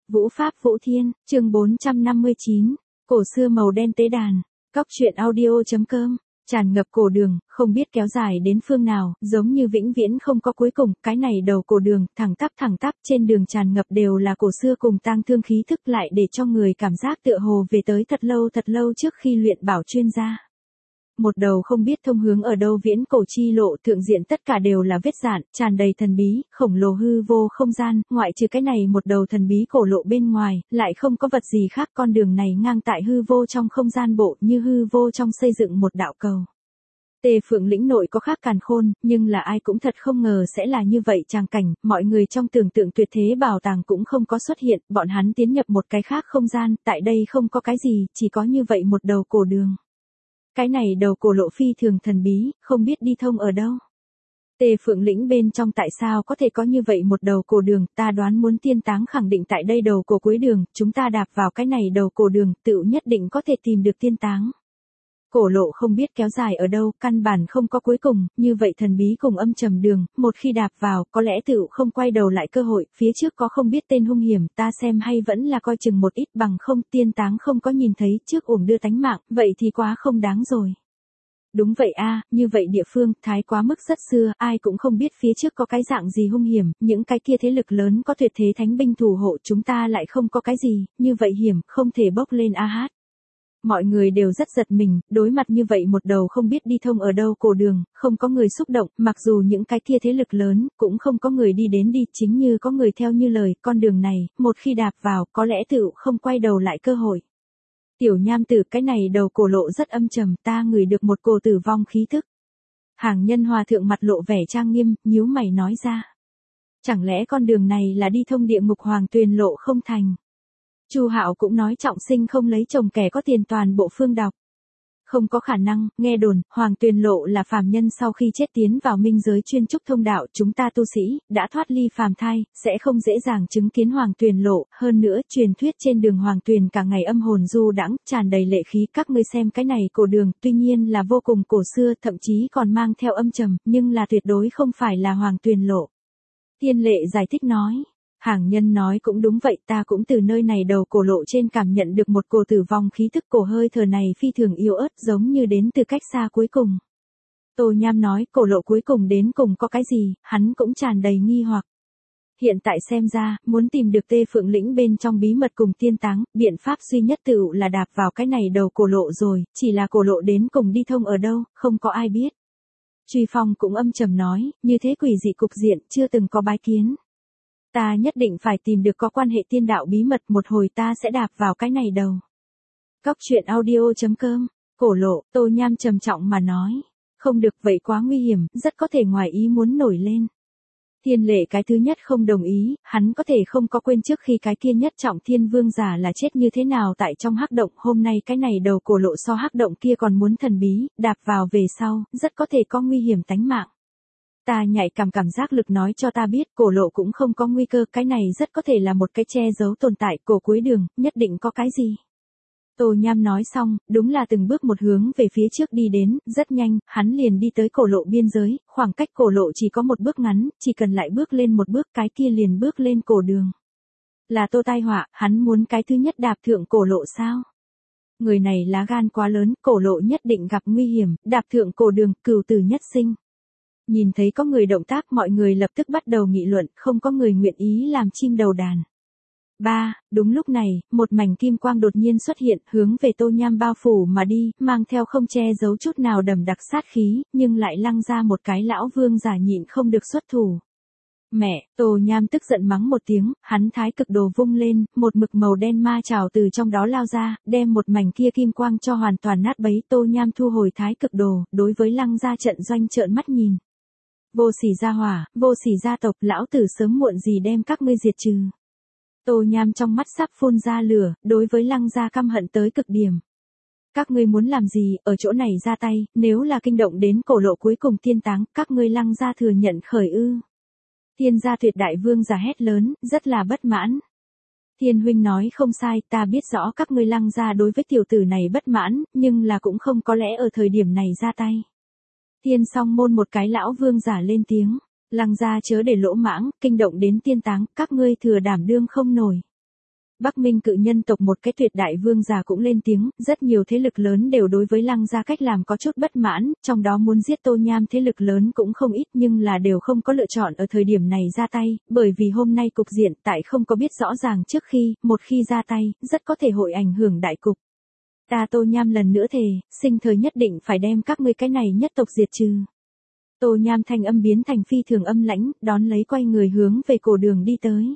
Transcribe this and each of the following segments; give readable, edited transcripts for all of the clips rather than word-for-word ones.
Vũ Pháp Vũ Thiên, chương 459, cổ xưa màu đen tế đàn, cóc truyện audio.com, tràn ngập cổ đường, không biết kéo dài đến phương nào, giống như vĩnh viễn không có cuối cùng, cái này đầu cổ đường, thẳng tắp, trên đường tràn ngập đều là cổ xưa cùng tang thương khí thức lại để cho người cảm giác tựa hồ về tới thật lâu trước khi luyện bảo chuyên gia. Một đầu không biết thông hướng ở đâu viễn cổ chi lộ thượng diện tất cả đều là vết dạn, tràn đầy thần bí, khổng lồ hư vô không gian, ngoại trừ cái này một đầu thần bí cổ lộ bên ngoài, lại không có vật gì khác, con đường này ngang tại hư vô trong không gian bộ như hư vô trong xây dựng một đạo cầu. Tề Phượng lĩnh nội có khác càn khôn, nhưng là ai cũng thật không ngờ sẽ là như vậy tràng cảnh, mọi người trong tưởng tượng tuyệt thế bảo tàng cũng không có xuất hiện, bọn hắn tiến nhập một cái khác không gian, tại đây không có cái gì, chỉ có như vậy một đầu cổ đường. Cái này đầu cổ lộ phi thường thần bí, không biết đi thông ở đâu. Tề Phượng lĩnh bên trong tại sao có thể có như vậy một đầu cổ đường, ta đoán muốn tiên táng khẳng định tại đây đầu cổ cuối đường, chúng ta đạp vào cái này đầu cổ đường, tự nhất định có thể tìm được tiên táng. Cổ lộ không biết kéo dài ở đâu, căn bản không có cuối cùng, như vậy thần bí cùng âm trầm đường, một khi đạp vào, có lẽ tự không quay đầu lại cơ hội, phía trước có không biết tên hung hiểm, ta xem hay vẫn là coi chừng một ít bằng không, tiên táng không có nhìn thấy, trước uổng đưa tánh mạng, vậy thì quá không đáng rồi. Đúng vậy a, như vậy địa phương, thái quá mức rất xưa, ai cũng không biết phía trước có cái dạng gì hung hiểm, những cái kia thế lực lớn có tuyệt thế thánh binh thủ hộ chúng ta lại không có cái gì, như vậy hiểm, không thể bốc lên a hát. Mọi người đều rất giật mình, đối mặt như vậy một đầu không biết đi thông ở đâu cổ đường, không có người xúc động, mặc dù những cái kia thế lực lớn, cũng không có người đi đến đi, chính như có người theo như lời, con đường này, một khi đạp vào, có lẽ tự không quay đầu lại cơ hội. Tiểu Nham Tử, cái này đầu cổ lộ rất âm trầm, ta ngửi được một cổ tử vong khí thức. Hàng Nhân Hòa thượng mặt lộ vẻ trang nghiêm, nhíu mày nói ra. Chẳng lẽ con đường này là đi thông địa ngục Hoàng Tuyền lộ không thành? Chu Hạo cũng nói trọng sinh không lấy chồng kẻ có tiền toàn bộ phương đọc. Không có khả năng, nghe đồn, Hoàng Tuyền lộ là phàm nhân sau khi chết tiến vào minh giới chuyên trúc thông đạo, chúng ta tu sĩ, đã thoát ly phàm thai, sẽ không dễ dàng chứng kiến Hoàng Tuyền lộ, hơn nữa, truyền thuyết trên đường Hoàng Tuyền cả ngày âm hồn du đãng, tràn đầy lệ khí, các ngươi xem cái này cổ đường, tuy nhiên là vô cùng cổ xưa, thậm chí còn mang theo âm trầm, nhưng là tuyệt đối không phải là Hoàng Tuyền lộ. Thiên Lệ giải thích nói. Hàng Nhân nói cũng đúng vậy, ta cũng từ nơi này đầu cổ lộ trên cảm nhận được một cổ tử vong khí thức, cổ hơi thở này phi thường yếu ớt giống như đến từ cách xa cuối cùng. Tô Nham nói cổ lộ cuối cùng đến cùng có cái gì, hắn cũng tràn đầy nghi hoặc. Hiện tại xem ra, muốn tìm được Tê Phượng lĩnh bên trong bí mật cùng tiên táng, biện pháp duy nhất tựu là đạp vào cái này đầu cổ lộ rồi, chỉ là cổ lộ đến cùng đi thông ở đâu, không có ai biết. Truy Phong cũng âm trầm nói, như thế quỷ dị cục diện, chưa từng có bái kiến. Ta nhất định phải tìm được có quan hệ tiên đạo bí mật, một hồi ta sẽ đạp vào cái này đầu. Cóc truyện audio.com, cổ lộ, Tô Nham trầm trọng mà nói. Không được, vậy quá nguy hiểm, rất có thể ngoài ý muốn nổi lên. Thiên Lệ cái thứ nhất không đồng ý, hắn có thể không có quên trước khi cái kia nhất trọng thiên vương giả là chết như thế nào tại trong hắc động, hôm nay cái này đầu cổ lộ so hắc động kia còn muốn thần bí, đạp vào về sau, rất có thể có nguy hiểm tánh mạng. Ta nhạy cảm giác lực nói cho ta biết cổ lộ cũng không có nguy cơ, cái này rất có thể là một cái che giấu tồn tại, cổ cuối đường, nhất định có cái gì. Tô Nham nói xong, đúng là từng bước một hướng về phía trước đi đến, rất nhanh, hắn liền đi tới cổ lộ biên giới, khoảng cách cổ lộ chỉ có một bước ngắn, chỉ cần lại bước lên một bước cái kia liền bước lên cổ đường. Là Tô Tai Họa, hắn muốn cái thứ nhất đạp thượng cổ lộ sao? Người này lá gan quá lớn, cổ lộ nhất định gặp nguy hiểm, đạp thượng cổ đường, cửu tử nhất sinh. Nhìn thấy có người động tác mọi người lập tức bắt đầu nghị luận, không có người nguyện ý làm chim đầu đàn. Đúng lúc này, một mảnh kim quang đột nhiên xuất hiện, hướng về Tô Nham bao phủ mà đi, mang theo không che giấu chút nào đầm đặc sát khí, nhưng lại lăng ra một cái lão vương giả nhịn không được xuất thủ. Mẹ, Tô Nham tức giận mắng một tiếng, hắn thái cực đồ vung lên, một mực màu đen ma trào từ trong đó lao ra, đem một mảnh kia kim quang cho hoàn toàn nát bấy. Tô Nham thu hồi thái cực đồ, đối với lăng ra trận doanh trợn mắt nhìn. Vô sỉ gia hỏa, vô sỉ gia tộc, lão tử sớm muộn gì đem các ngươi diệt trừ. Tô Nham trong mắt sắp phun ra lửa, đối với lăng gia căm hận tới cực điểm. Các ngươi muốn làm gì, ở chỗ này ra tay, nếu là kinh động đến cổ lộ cuối cùng tiên táng, các ngươi lăng gia thừa nhận khởi ư. Thiên gia Tuyệt đại vương giả hét lớn, rất là bất mãn. Thiên huynh nói không sai, ta biết rõ các ngươi lăng gia đối với tiểu tử này bất mãn, nhưng là cũng không có lẽ ở thời điểm này ra tay. Thiên Song Môn một cái lão vương giả lên tiếng, lăng gia chớ để lỗ mãng, kinh động đến tiên táng, các ngươi thừa đảm đương không nổi. Bắc Minh cự nhân tộc một cái tuyệt đại vương giả cũng lên tiếng, rất nhiều thế lực lớn đều đối với Lăng gia cách làm có chút bất mãn, trong đó muốn giết Tô Nham thế lực lớn cũng không ít nhưng là đều không có lựa chọn ở thời điểm này ra tay, bởi vì hôm nay cục diện tại không có biết rõ ràng trước khi, một khi ra tay, rất có thể hội ảnh hưởng đại cục. Ta Tô Nham lần nữa thề, sinh thời nhất định phải đem các ngươi cái này nhất tộc diệt trừ. Tô Nham thanh âm biến thành phi thường âm lãnh, đón lấy quay người hướng về cổ đường đi tới.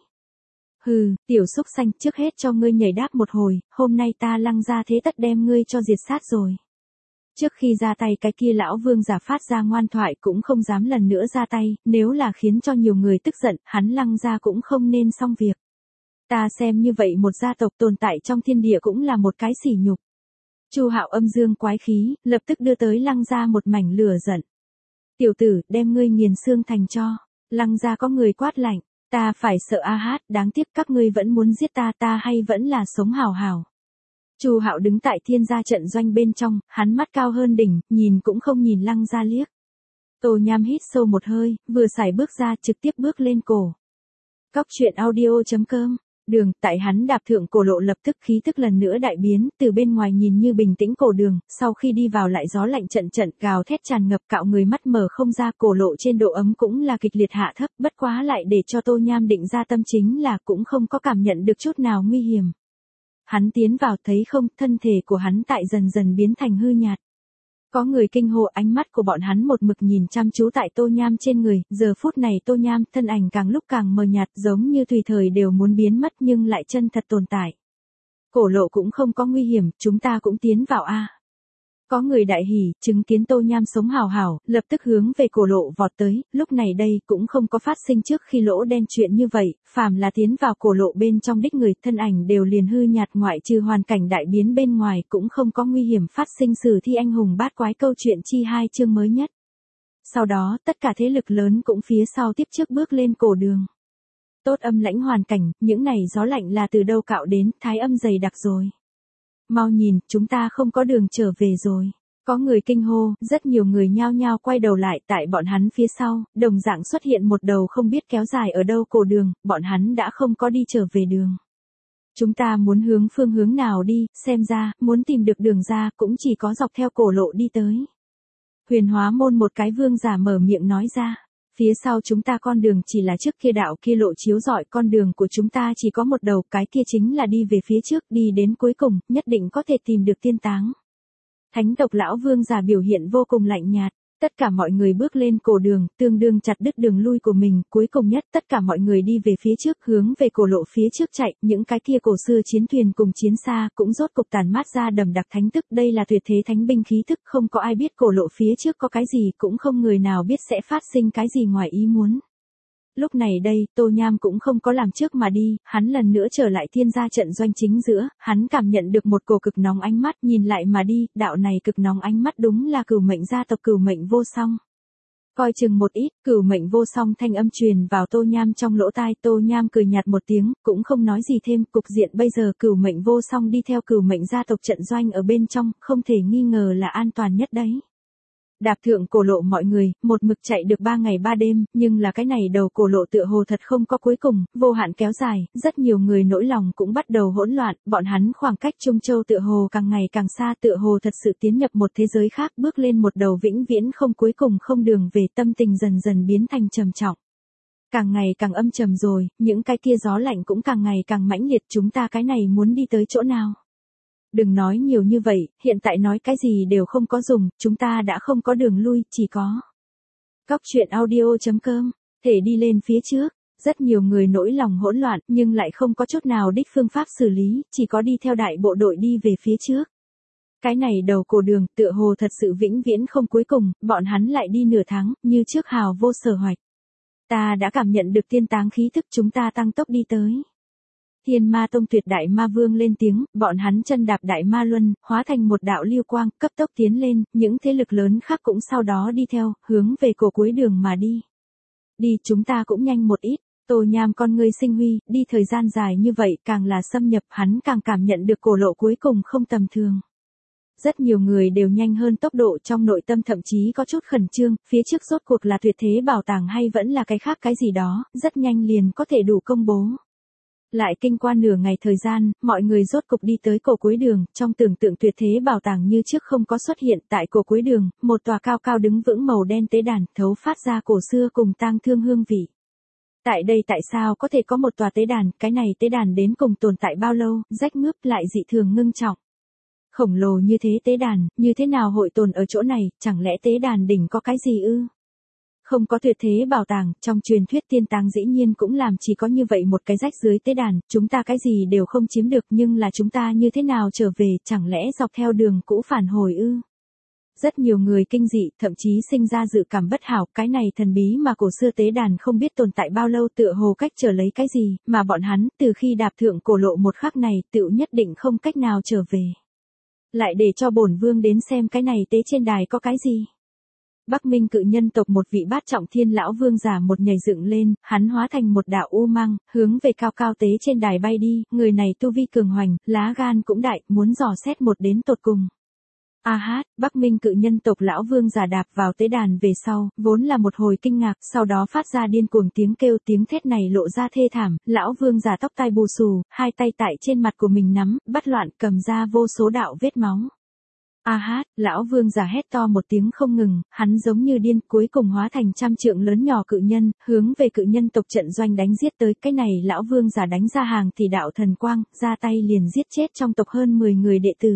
Hừ, tiểu xúc xanh, trước hết cho ngươi nhảy đáp một hồi, hôm nay ta Lăng gia thế tất đem ngươi cho diệt sát rồi. Trước khi ra tay cái kia lão vương giả phát ra ngoan thoại cũng không dám lần nữa ra tay, nếu là khiến cho nhiều người tức giận, hắn Lăng gia cũng không nên xong việc. Ta xem như vậy một gia tộc tồn tại trong thiên địa cũng là một cái sỉ nhục. Chu Hạo âm dương quái khí, lập tức đưa tới Lăng gia một mảnh lửa giận. Tiểu tử, đem ngươi nghiền xương thành cho. Lăng gia có người quát lạnh. Ta phải sợ a hát, đáng tiếc các ngươi vẫn muốn giết ta hay vẫn là sống hào hào. Chu Hạo đứng tại thiên gia trận doanh bên trong, hắn mắt cao hơn đỉnh, nhìn cũng không nhìn Lăng gia liếc. Tô Nham hít sâu một hơi, vừa xài bước ra trực tiếp bước lên cổ. Cóc truyện audio.com. Đường, tại hắn đạp thượng cổ lộ lập tức khí tức lần nữa đại biến, từ bên ngoài nhìn như bình tĩnh cổ đường, sau khi đi vào lại gió lạnh trận trận gào thét tràn ngập cạo người mắt mở không ra, cổ lộ trên độ ấm cũng là kịch liệt hạ thấp, bất quá lại để cho Tô Nham định ra tâm chính là cũng không có cảm nhận được chút nào nguy hiểm. Hắn tiến vào thấy không, thân thể của hắn tại dần dần biến thành hư nhạt. Có người kinh hô, ánh mắt của bọn hắn một mực nhìn chăm chú tại Tô Nham trên người, giờ phút này Tô Nham thân ảnh càng lúc càng mờ nhạt giống như tùy thời đều muốn biến mất nhưng lại chân thật tồn tại. Cổ lộ cũng không có nguy hiểm, chúng ta cũng tiến vào a. Có người đại hỉ, chứng kiến Tô Nham sống hào hào, lập tức hướng về cổ lộ vọt tới, lúc này đây cũng không có phát sinh trước khi lỗ đen chuyện như vậy, phàm là tiến vào cổ lộ bên trong đích người, thân ảnh đều liền hư nhạt ngoại trừ hoàn cảnh đại biến bên ngoài cũng không có nguy hiểm phát sinh sử thi anh hùng bát quái câu chuyện chi 2 chương mới nhất. Sau đó, tất cả thế lực lớn cũng phía sau tiếp trước bước lên cổ đường. Tốt âm lãnh hoàn cảnh, những này gió lạnh là từ đâu cạo đến, thái âm dày đặc rồi. Mau nhìn, chúng ta không có đường trở về rồi. Có người kinh hô, rất nhiều người nhao nhao quay đầu lại, tại bọn hắn phía sau, đồng dạng xuất hiện một đầu không biết kéo dài ở đâu cổ đường, bọn hắn đã không có đi trở về đường. Chúng ta muốn hướng phương hướng nào đi, xem ra, muốn tìm được đường ra, cũng chỉ có dọc theo cổ lộ đi tới. Huyền Hóa môn một cái vương giả mở miệng nói ra. Phía sau chúng ta con đường chỉ là trước kia đạo kia lộ chiếu rọi, con đường của chúng ta chỉ có một đầu, cái kia chính là đi về phía trước, đi đến cuối cùng, nhất định có thể tìm được tiên táng. Thánh tộc lão vương giả biểu hiện vô cùng lạnh nhạt, tất cả mọi người bước lên cổ đường, tương đương chặt đứt đường lui của mình, cuối cùng nhất tất cả mọi người đi về phía trước hướng về cổ lộ phía trước chạy, những cái kia cổ xưa chiến thuyền cùng chiến xa cũng rốt cục tàn mát ra đầm đặc thánh tức, đây là tuyệt thế thánh binh khí tức, không có ai biết cổ lộ phía trước có cái gì, cũng không người nào biết sẽ phát sinh cái gì ngoài ý muốn. Lúc này đây, Tô Nham cũng không có làm trước mà đi, hắn lần nữa trở lại thiên gia trận doanh chính giữa, hắn cảm nhận được một cổ cực nóng ánh mắt, nhìn lại mà đi, đạo này cực nóng ánh mắt đúng là Cửu Mệnh gia tộc Cửu Mệnh Vô Song. Coi chừng một ít, Cửu Mệnh Vô Song thanh âm truyền vào Tô Nham trong lỗ tai, Tô Nham cười nhạt một tiếng, cũng không nói gì thêm, cục diện bây giờ Cửu Mệnh Vô Song đi theo Cửu Mệnh gia tộc trận doanh ở bên trong, không thể nghi ngờ là an toàn nhất đấy. Đạp thượng cổ lộ mọi người, một mực chạy được 3 ngày 3 đêm, nhưng là cái này đầu cổ lộ tựa hồ thật không có cuối cùng, vô hạn kéo dài, rất nhiều người nỗi lòng cũng bắt đầu hỗn loạn, bọn hắn khoảng cách Trung Châu tựa hồ càng ngày càng xa, tựa hồ thật sự tiến nhập một thế giới khác, bước lên một đầu vĩnh viễn không cuối cùng không đường về, tâm tình dần dần biến thành trầm trọng. Càng ngày càng âm trầm rồi, những cái kia gió lạnh cũng càng ngày càng mãnh liệt, chúng ta cái này muốn đi tới chỗ nào? Đừng nói nhiều như vậy, hiện tại nói cái gì đều không có dùng, chúng ta đã không có đường lui, chỉ có. Cóc truyện audio.com, thể đi lên phía trước, rất nhiều người nỗi lòng hỗn loạn nhưng lại không có chút nào đích phương pháp xử lý, chỉ có đi theo đại bộ đội đi về phía trước. Cái này đầu cổ đường tựa hồ thật sự vĩnh viễn không cuối cùng, bọn hắn lại đi nửa tháng, như trước hào vô sở hoạch. Ta đã cảm nhận được tiên táng khí thức, chúng ta tăng tốc đi tới. Thiên Ma Tông tuyệt đại ma vương lên tiếng, bọn hắn chân đạp đại ma luân, hóa thành một đạo lưu quang, cấp tốc tiến lên, những thế lực lớn khác cũng sau đó đi theo, hướng về cổ cuối đường mà đi. Đi, chúng ta cũng nhanh một ít. Tô Nham con ngươi sinh huy, đi thời gian dài như vậy, càng là xâm nhập, hắn càng cảm nhận được cổ lộ cuối cùng không tầm thường. Rất nhiều người đều nhanh hơn tốc độ, trong nội tâm thậm chí có chút khẩn trương, phía trước rốt cuộc là tuyệt thế bảo tàng hay vẫn là cái khác cái gì đó, rất nhanh liền có thể đủ công bố. Lại kinh qua nửa ngày thời gian, mọi người rốt cục đi tới cổ cuối đường, trong tưởng tượng tuyệt thế bảo tàng như trước không có xuất hiện tại cổ cuối đường, một tòa cao cao đứng vững màu đen tế đàn, thấu phát ra cổ xưa cùng tang thương hương vị. Tại đây tại sao có thể có một tòa tế đàn, cái này tế đàn đến cùng tồn tại bao lâu, rách mướp lại dị thường ngưng trọng. Khổng lồ như thế tế đàn, như thế nào hội tồn ở chỗ này, chẳng lẽ tế đàn đỉnh có cái gì ư? Không có tuyệt thế bảo tàng, trong truyền thuyết tiên tàng dĩ nhiên cũng làm chỉ có như vậy một cái rách dưới tế đàn, chúng ta cái gì đều không chiếm được nhưng là chúng ta như thế nào trở về, chẳng lẽ dọc theo đường cũ phản hồi ư? Rất nhiều người kinh dị, thậm chí sinh ra dự cảm bất hảo, cái này thần bí mà cổ xưa tế đàn không biết tồn tại bao lâu tựa hồ cách trở lấy cái gì, mà bọn hắn, từ khi đạp thượng cổ lộ một khắc này, tựu nhất định không cách nào trở về. Lại để cho bổn vương đến xem cái này tế trên đài có cái gì. Bắc Minh cự nhân tộc một vị bát trọng thiên lão vương giả một nhảy dựng lên, hắn hóa thành một đạo u mang, hướng về cao cao tế trên đài bay đi, người này tu vi cường hoành, lá gan cũng đại, muốn dò xét một đến tột cùng. A hát, Bắc Minh cự nhân tộc lão vương giả đạp vào tế đàn về sau, vốn là một hồi kinh ngạc, sau đó phát ra điên cuồng tiếng kêu, tiếng thét này lộ ra thê thảm, lão vương giả tóc tai bù xù, hai tay tại trên mặt của mình nắm, bắt loạn cầm ra vô số đạo vết máu. A hát, lão vương giả hét to một tiếng không ngừng, hắn giống như điên, cuối cùng hóa thành trăm trượng lớn nhỏ cự nhân, hướng về cự nhân tộc trận doanh đánh giết tới, cái này lão vương giả đánh ra hàng thì đạo thần quang, ra tay liền giết chết trong tộc hơn 10 người đệ tử.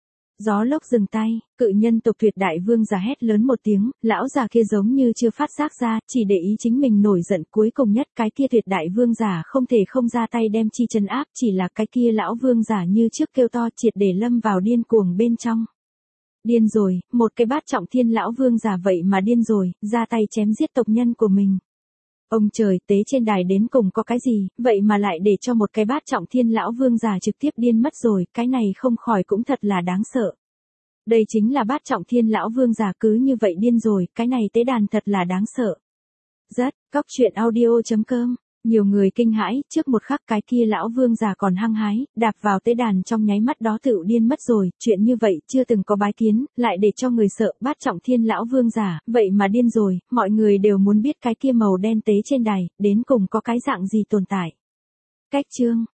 Gió lốc dừng tay, cự nhân tộc tuyệt đại vương giả hét lớn một tiếng, lão già kia giống như chưa phát giác ra, chỉ để ý chính mình nổi giận, cuối cùng nhất cái kia tuyệt đại vương giả không thể không ra tay đem chi trấn áp, chỉ là cái kia lão vương giả như trước kêu to triệt để lâm vào điên cuồng bên trong. Điên rồi, một cái bát trọng thiên lão vương giả vậy mà điên rồi, ra tay chém giết tộc nhân của mình. Ông trời, tế trên đài đến cùng có cái gì, vậy mà lại để cho một cái bát trọng thiên lão vương giả trực tiếp điên mất rồi, cái này không khỏi cũng thật là đáng sợ. Đây chính là bát trọng thiên lão vương giả cứ như vậy điên rồi, cái này tế đàn thật là đáng sợ. Rất, Cóc truyện audio.com, nhiều người kinh hãi, trước một khắc cái kia lão vương giả còn hăng hái, đạp vào tế đàn trong nháy mắt đó tựu điên mất rồi, chuyện như vậy chưa từng có bái kiến, lại để cho người sợ, bát trọng thiên lão vương giả, vậy mà điên rồi, mọi người đều muốn biết cái kia màu đen tế trên đài, đến cùng có cái dạng gì tồn tại. Cách chương